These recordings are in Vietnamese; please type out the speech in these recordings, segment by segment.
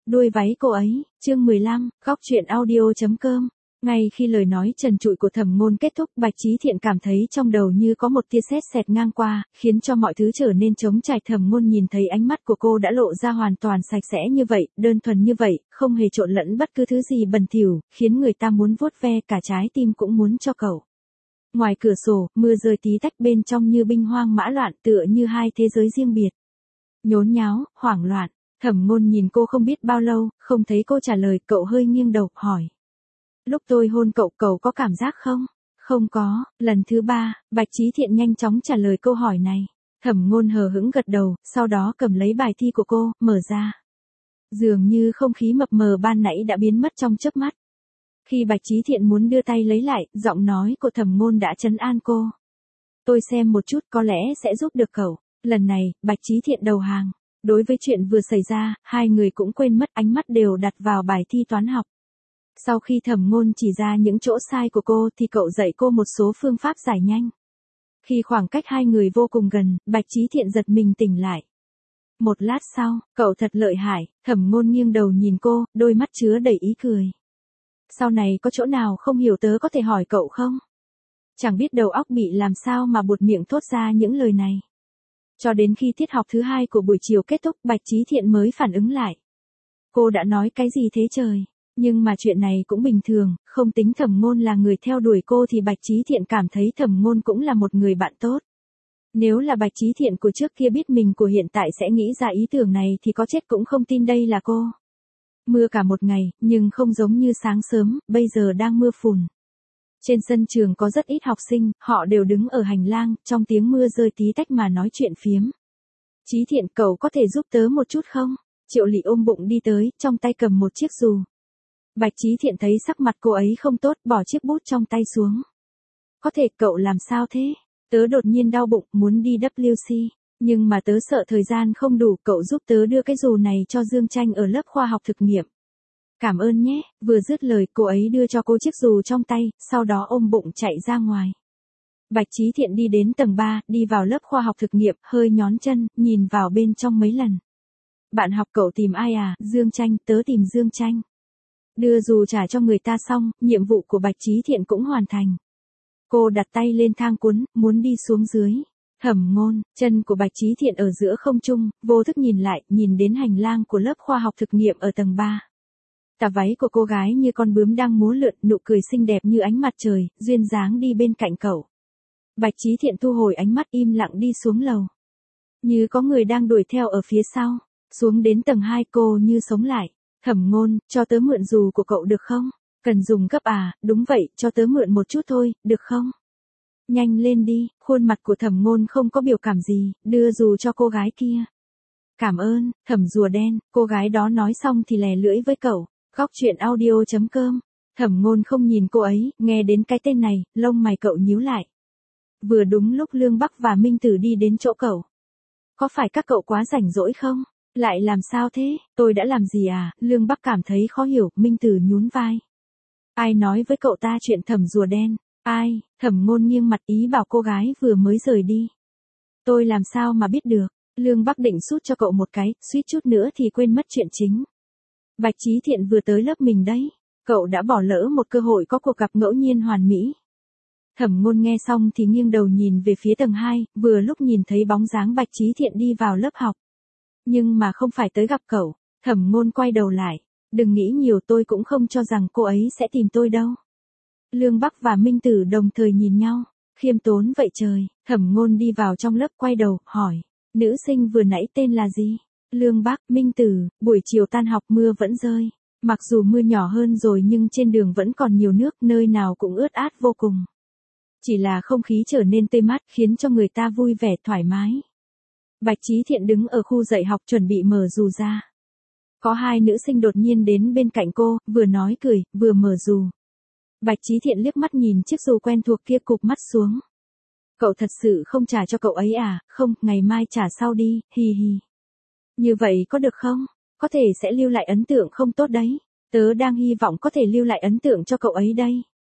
Đuôi váy cô ấy, chương 15, góc truyện audio.com. Ngay khi lời nói trần trụi của Thẩm Ngôn kết thúc, Bạch Chí Thiện cảm thấy trong đầu như có một tia sét xẹt ngang qua, khiến cho mọi thứ trở nên trống trải. Thẩm Ngôn nhìn thấy ánh mắt của cô đã lộ ra hoàn toàn sạch sẽ như vậy, đơn thuần như vậy, không hề trộn lẫn bất cứ thứ gì bẩn thỉu, khiến người ta muốn vuốt ve cả trái tim cũng muốn cho cậu. Ngoài cửa sổ, mưa rơi tí tách, bên trong như binh hoang mã loạn, tựa như hai thế giới riêng biệt. Nhốn nháo, hoảng loạn. Thẩm Ngôn nhìn cô không biết bao lâu, không thấy cô trả lời, cậu hơi nghiêng đầu, hỏi. Lúc tôi hôn cậu, cậu có cảm giác không? Không có. Lần thứ 3, Bạch Chí Thiện nhanh chóng trả lời câu hỏi này. Thẩm Ngôn hờ hững gật đầu, sau đó cầm lấy bài thi của cô, mở ra. Dường như không khí mập mờ ban nãy đã biến mất trong chớp mắt. Khi Bạch Chí Thiện muốn đưa tay lấy lại, giọng nói của Thẩm Ngôn đã trấn an cô. Tôi xem một chút, có lẽ sẽ giúp được cậu. Lần này, Bạch Chí Thiện đầu hàng. Đối với chuyện vừa xảy ra, hai người cũng quên mất, ánh mắt đều đặt vào bài thi toán học. Sau khi Thẩm Ngôn chỉ ra những chỗ sai của cô thì cậu dạy cô một số phương pháp giải nhanh. Khi khoảng cách hai người vô cùng gần, Bạch Chí Thiện giật mình tỉnh lại. Một lát sau, cậu thật lợi hại. Thẩm Ngôn nghiêng đầu nhìn cô, đôi mắt chứa đầy ý cười. Sau này có chỗ nào không hiểu tớ có thể hỏi cậu không? Chẳng biết đầu óc bị làm sao mà buột miệng thốt ra những lời này. Cho đến khi tiết học thứ 2 của buổi chiều kết thúc, Bạch Chí Thiện mới phản ứng lại. Cô đã nói cái gì thế trời? Nhưng mà chuyện này cũng bình thường, không tính Thẩm Ngôn là người theo đuổi cô thì Bạch Chí Thiện cảm thấy Thẩm Ngôn cũng là một người bạn tốt. Nếu là Bạch Chí Thiện của trước kia biết mình của hiện tại sẽ nghĩ ra ý tưởng này thì có chết cũng không tin đây là cô. Mưa cả một ngày, nhưng không giống như sáng sớm, bây giờ đang mưa phùn. Trên sân trường có rất ít học sinh, họ đều đứng ở hành lang, trong tiếng mưa rơi tí tách mà nói chuyện phiếm. Chí Thiện, cậu có thể giúp tớ một chút không? Triệu Lị ôm bụng đi tới, trong tay cầm một chiếc dù. Bạch Chí Thiện thấy sắc mặt cô ấy không tốt, bỏ chiếc bút trong tay xuống. Có thể, cậu làm sao thế? Tớ đột nhiên đau bụng, muốn đi WC. Nhưng mà tớ sợ thời gian không đủ, cậu giúp tớ đưa cái dù này cho Dương Tranh ở lớp khoa học thực nghiệm. Cảm ơn nhé. Vừa dứt lời, cô ấy đưa cho cô chiếc dù trong tay, sau đó ôm bụng chạy ra ngoài. Bạch Chí Thiện đi đến tầng 3, đi vào lớp khoa học thực nghiệm, hơi nhón chân, nhìn vào bên trong mấy lần. Bạn học, cậu tìm ai à? Dương Tranh, tớ tìm Dương Tranh. Đưa dù trả cho người ta xong, nhiệm vụ của Bạch Chí Thiện cũng hoàn thành. Cô đặt tay lên thang cuốn, muốn đi xuống dưới. Thẩm Ngôn, chân của Bạch Chí Thiện ở giữa không trung, vô thức nhìn lại, nhìn đến hành lang của lớp khoa học thực nghiệm ở tầng 3. Tà váy của cô gái như con bướm đang múa lượn, nụ cười xinh đẹp như ánh mặt trời, duyên dáng đi bên cạnh cậu. Bạch Chí Thiện thu hồi ánh mắt, im lặng đi xuống lầu. Như có người đang đuổi theo ở phía sau. Xuống đến tầng 2, cô như sống lại. Thẩm Ngôn, cho tớ mượn dù của cậu được không? Cần dùng gấp à? Đúng vậy, cho tớ mượn một chút thôi, được không? Nhanh lên đi. Khuôn mặt của Thẩm Ngôn không có biểu cảm gì, đưa dù cho cô gái kia. Cảm ơn. Thẩm rùa đen. Cô gái đó nói xong thì lè lưỡi với cậu. Góc truyện audio.com. Thẩm Ngôn không nhìn cô ấy, nghe đến cái tên này, lông mày cậu nhíu lại. Vừa đúng lúc Lương Bắc và Minh Tử đi đến chỗ cậu. Có phải các cậu quá rảnh rỗi không? Lại làm sao thế? Tôi đã làm gì à? Lương Bắc cảm thấy khó hiểu, Minh Tử nhún vai. Ai nói với cậu ta chuyện Thẩm rùa đen? Ai? Thẩm Ngôn nghiêng mặt, ý bảo cô gái vừa mới rời đi. Tôi làm sao mà biết được? Lương Bắc định sút cho cậu một cái, suýt chút nữa thì quên mất chuyện chính. Bạch Chí Thiện vừa tới lớp mình đấy. Cậu đã bỏ lỡ một cơ hội có cuộc gặp ngẫu nhiên hoàn mỹ. Thẩm Ngôn nghe xong thì nghiêng đầu nhìn về phía tầng 2, vừa lúc nhìn thấy bóng dáng Bạch Chí Thiện đi vào lớp học. Nhưng mà không phải tới gặp cậu. Thẩm Ngôn quay đầu lại. Đừng nghĩ nhiều, tôi cũng không cho rằng cô ấy sẽ tìm tôi đâu. Lương Bắc và Minh Tử đồng thời nhìn nhau. Khiêm tốn vậy trời. Thẩm Ngôn đi vào trong lớp, quay đầu, hỏi. Nữ sinh vừa nãy tên là gì? Lương Bắc, Minh Tử. Buổi chiều tan học mưa vẫn rơi. Mặc dù mưa nhỏ hơn rồi nhưng trên đường vẫn còn nhiều nước, nơi nào cũng ướt át vô cùng. Chỉ là không khí trở nên tươi mát, khiến cho người ta vui vẻ, thoải mái. Bạch Chí Thiện đứng ở khu dạy học chuẩn bị mở dù ra. Có hai nữ sinh đột nhiên đến bên cạnh cô, vừa nói cười, vừa mở dù. Bạch Chí Thiện liếc mắt nhìn chiếc dù quen thuộc kia, cụp mắt xuống. Cậu thật sự không trả cho cậu ấy à? Không, ngày mai trả sau đi, hi hi. Như vậy có được không? Có thể sẽ lưu lại ấn tượng không tốt đấy. Tớ đang hy vọng có thể lưu lại ấn tượng cho cậu ấy đây.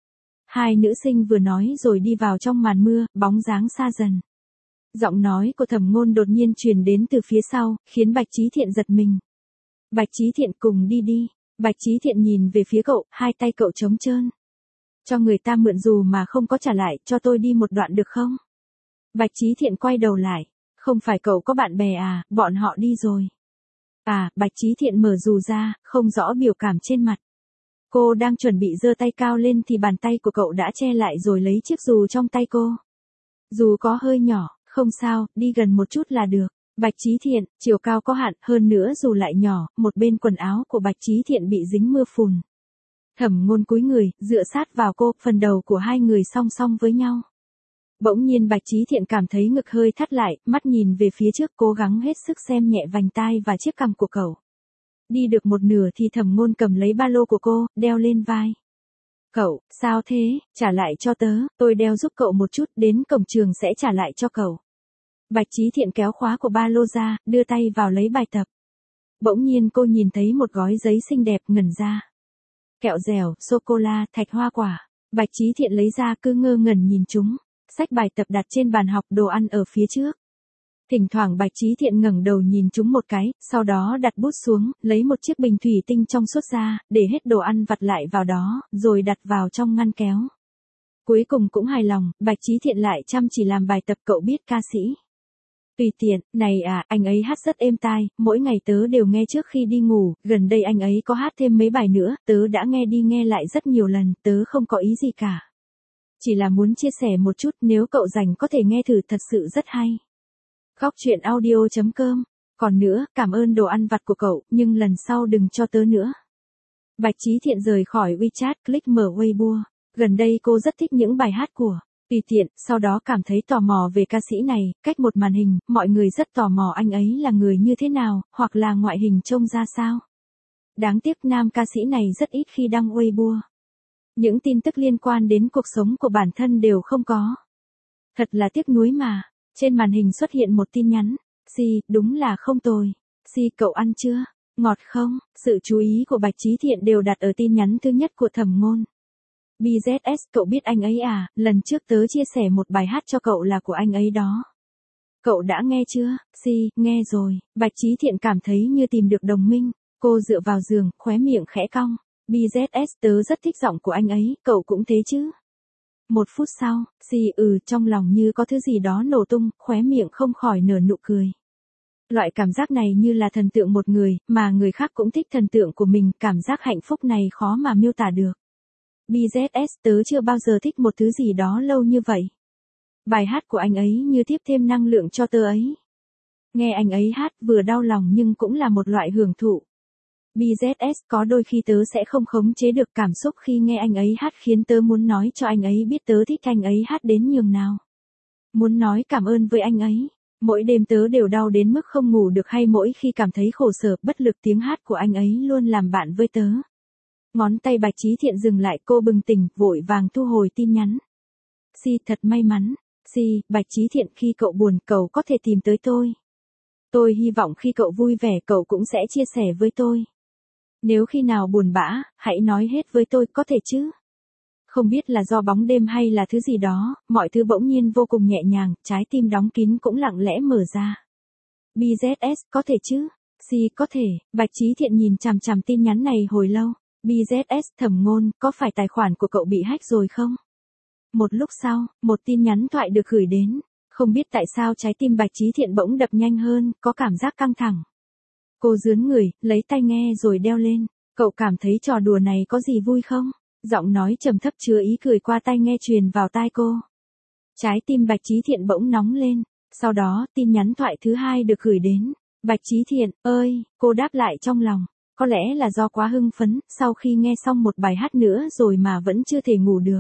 Hai nữ sinh vừa nói rồi đi vào trong màn mưa, bóng dáng xa dần. Giọng nói của Thẩm Ngôn đột nhiên truyền đến từ phía sau, khiến Bạch Chí Thiện giật mình. Bạch Chí Thiện cùng đi đi. Bạch Chí Thiện nhìn về phía cậu, hai tay cậu trống trơn. Cho người ta mượn dù mà không có trả lại, cho tôi đi một đoạn được không? Bạch Chí Thiện quay đầu lại. Không phải cậu có bạn bè à, bọn họ đi rồi. À, Bạch Chí Thiện mở dù ra, không rõ biểu cảm trên mặt. Cô đang chuẩn bị giơ tay cao lên thì bàn tay của cậu đã che lại rồi lấy chiếc dù trong tay cô. Dù có hơi nhỏ, không sao, đi gần một chút là được. Bạch Chí Thiện, chiều cao có hạn, hơn nữa dù lại nhỏ, một bên quần áo của Bạch Chí Thiện bị dính mưa phùn. Thẩm Ngôn cúi người, dựa sát vào cô, phần đầu của hai người song song với nhau. Bỗng nhiên Bạch Chí Thiện cảm thấy ngực hơi thắt lại, mắt nhìn về phía trước cố gắng hết sức xem nhẹ vành tai và chiếc cằm của cậu. Đi được một nửa thì Thẩm Ngôn cầm lấy ba lô của cô, đeo lên vai. Cậu, sao thế, trả lại cho tớ, tôi đeo giúp cậu một chút, đến cổng trường sẽ trả lại cho cậu. Bạch Chí Thiện kéo khóa của ba lô ra, đưa tay vào lấy bài tập. Bỗng nhiên cô nhìn thấy một gói giấy xinh đẹp ngẩn ra. Kẹo dẻo, sô-cô-la, thạch hoa quả. Bạch Chí Thiện lấy ra cứ ngơ ngẩn nhìn chúng. Sách bài tập đặt trên bàn học, đồ ăn ở phía trước. Thỉnh thoảng Bạch Chí Thiện ngẩng đầu nhìn chúng một cái, sau đó đặt bút xuống, lấy một chiếc bình thủy tinh trong suốt ra, để hết đồ ăn vặt lại vào đó, rồi đặt vào trong ngăn kéo. Cuối cùng cũng hài lòng, Bạch Chí Thiện lại chăm chỉ làm bài tập. Cậu biết ca sĩ Tùy Tiện, này à, anh ấy hát rất êm tai, mỗi ngày tớ đều nghe trước khi đi ngủ, gần đây anh ấy có hát thêm mấy bài nữa, tớ đã nghe đi nghe lại rất nhiều lần, tớ không có ý gì cả. Chỉ là muốn chia sẻ một chút, nếu cậu rảnh có thể nghe thử, thật sự rất hay. Góc truyện audio.com. Còn nữa, cảm ơn đồ ăn vặt của cậu, nhưng lần sau đừng cho tớ nữa. Bạch Chí Thiện rời khỏi WeChat, click mở Weibo. Gần đây cô rất thích những bài hát của Tùy Tiện, sau đó cảm thấy tò mò về ca sĩ này, cách một màn hình, mọi người rất tò mò anh ấy là người như thế nào, hoặc là ngoại hình trông ra sao. Đáng tiếc nam ca sĩ này rất ít khi đăng Weibo. Những tin tức liên quan đến cuộc sống của bản thân đều không có. Thật là tiếc nuối mà. Trên màn hình xuất hiện một tin nhắn. Si, đúng là không tồi. Si, cậu ăn chưa? Ngọt không? Sự chú ý của Bạch Chí Thiện đều đặt ở tin nhắn thứ nhất của Thẩm Ngôn. BZS, cậu biết anh ấy à, lần trước tớ chia sẻ một bài hát cho cậu là của anh ấy đó. Cậu đã nghe chưa? Si, nghe rồi. Bạch Chí Thiện cảm thấy như tìm được đồng minh. Cô dựa vào giường, khóe miệng khẽ cong. BZS, tớ rất thích giọng của anh ấy, cậu cũng thế chứ? Một phút sau, Si, trong lòng như có thứ gì đó nổ tung, khóe miệng không khỏi nở nụ cười. Loại cảm giác này như là thần tượng một người, mà người khác cũng thích thần tượng của mình, cảm giác hạnh phúc này khó mà miêu tả được. BZS, tớ chưa bao giờ thích một thứ gì đó lâu như vậy. Bài hát của anh ấy như tiếp thêm năng lượng cho tớ ấy. Nghe anh ấy hát vừa đau lòng nhưng cũng là một loại hưởng thụ. BZS, có đôi khi tớ sẽ không khống chế được cảm xúc khi nghe anh ấy hát, khiến tớ muốn nói cho anh ấy biết tớ thích anh ấy hát đến nhường nào. Muốn nói cảm ơn với anh ấy. Mỗi đêm tớ đều đau đến mức không ngủ được, hay mỗi khi cảm thấy khổ sở, bất lực, tiếng hát của anh ấy luôn làm bạn với tớ. Ngón tay Bạch Chí Thiện dừng lại, cô bừng tỉnh, vội vàng thu hồi tin nhắn. Si, thật may mắn. Si, Bạch Chí Thiện, khi cậu buồn, cậu có thể tìm tới tôi. Tôi hy vọng khi cậu vui vẻ cậu cũng sẽ chia sẻ với tôi. Nếu khi nào buồn bã, hãy nói hết với tôi, có thể chứ? Không biết là do bóng đêm hay là thứ gì đó, mọi thứ bỗng nhiên vô cùng nhẹ nhàng, trái tim đóng kín cũng lặng lẽ mở ra. BZS, có thể chứ? Si, có thể. Bạch Chí Thiện nhìn chằm chằm tin nhắn này hồi lâu. BZS, Thẩm Ngôn, có phải tài khoản của cậu bị hack rồi không? Một lúc sau, một tin nhắn thoại được gửi đến. Không biết tại sao trái tim Bạch Chí Thiện bỗng đập nhanh hơn, có cảm giác căng thẳng. Cô rướn người, lấy tai nghe rồi đeo lên. Cậu cảm thấy trò đùa này có gì vui không? Giọng nói trầm thấp chứa ý cười qua tai nghe truyền vào tai cô. Trái tim Bạch Chí Thiện bỗng nóng lên. Sau đó, tin nhắn thoại thứ hai được gửi đến. Bạch Chí Thiện, ơi, cô đáp lại trong lòng. Có lẽ là do quá hưng phấn, sau khi nghe xong một bài hát nữa rồi mà vẫn chưa thể ngủ được.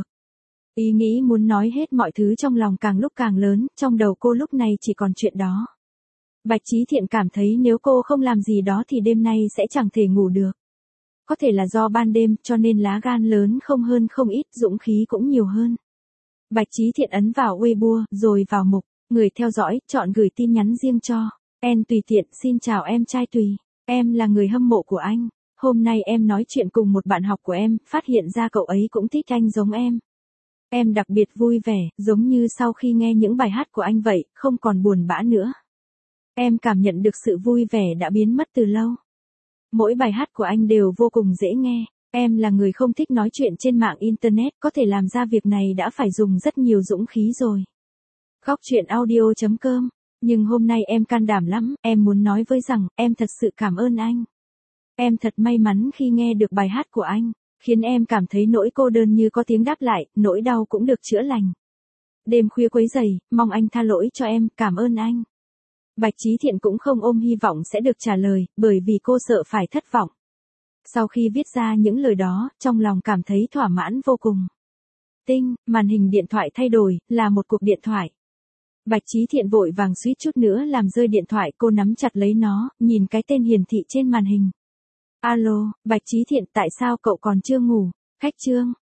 Ý nghĩ muốn nói hết mọi thứ trong lòng càng lúc càng lớn, trong đầu cô lúc này chỉ còn chuyện đó. Bạch Chí Thiện cảm thấy nếu cô không làm gì đó thì đêm nay sẽ chẳng thể ngủ được. Có thể là do ban đêm cho nên lá gan lớn không hơn không ít, dũng khí cũng nhiều hơn. Bạch Chí Thiện ấn vào Weibo, rồi vào mục, người theo dõi, chọn gửi tin nhắn riêng cho. En Tùy Tiện, xin chào em trai Tùy. Em là người hâm mộ của anh. Hôm nay em nói chuyện cùng một bạn học của em, phát hiện ra cậu ấy cũng thích anh giống em. Em đặc biệt vui vẻ, giống như sau khi nghe những bài hát của anh vậy, không còn buồn bã nữa. Em cảm nhận được sự vui vẻ đã biến mất từ lâu. Mỗi bài hát của anh đều vô cùng dễ nghe. Em là người không thích nói chuyện trên mạng Internet, có thể làm ra việc này đã phải dùng rất nhiều dũng khí rồi. Góc truyện audio.com. Nhưng hôm nay em can đảm lắm, em muốn nói với rằng, em thật sự cảm ơn anh. Em thật may mắn khi nghe được bài hát của anh, khiến em cảm thấy nỗi cô đơn như có tiếng đáp lại, nỗi đau cũng được chữa lành. Đêm khuya quấy rầy, mong anh tha lỗi cho em, cảm ơn anh. Bạch Chí Thiện cũng không ôm hy vọng sẽ được trả lời, bởi vì cô sợ phải thất vọng. Sau khi viết ra những lời đó, trong lòng cảm thấy thỏa mãn vô cùng. Tinh, màn hình điện thoại thay đổi, là một cuộc điện thoại. Bạch Chí Thiện vội vàng suýt chút nữa làm rơi điện thoại, cô nắm chặt lấy nó, nhìn cái tên hiển thị trên màn hình. Alo, Bạch Chí Thiện, tại sao cậu còn chưa ngủ? Khách Trương,